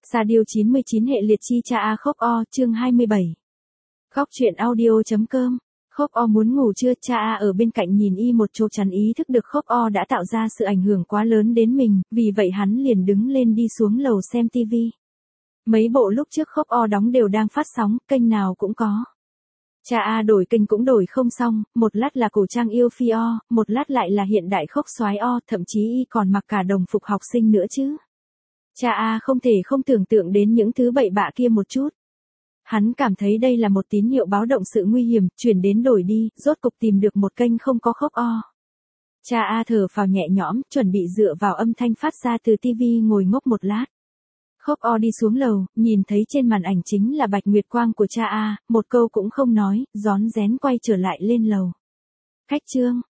Sa Diêu 99 hệ liệt chi cha A Khốc O, chương 27. Góc truyện audio.com. Khốc O muốn ngủ chưa? Cha A ở bên cạnh nhìn y một chỗ, chắn ý thức được Khốc O đã tạo ra sự ảnh hưởng quá lớn đến mình, vì vậy hắn liền đứng lên đi xuống lầu xem tivi. Mấy bộ lúc trước Khốc O đóng đều đang phát sóng, kênh nào cũng có. Cha A đổi kênh cũng đổi không xong, một lát là cổ trang yêu phi O, một lát lại là hiện đại khốc soái O, thậm chí y còn mặc cả đồng phục học sinh nữa chứ. Cha A không thể không tưởng tượng đến những thứ bậy bạ kia một chút. Hắn cảm thấy đây là một tín hiệu báo động sự nguy hiểm, chuyển đến đổi đi, rốt cục tìm được một kênh không có Khốc O. Cha A thở phào nhẹ nhõm, chuẩn bị dựa vào âm thanh phát ra từ tivi ngồi ngốc một lát. Khốc O đi xuống lầu, nhìn thấy trên màn ảnh chính là Bạch Nguyệt Quang của cha A, một câu cũng không nói, rón rén quay trở lại lên lầu. Khách trương,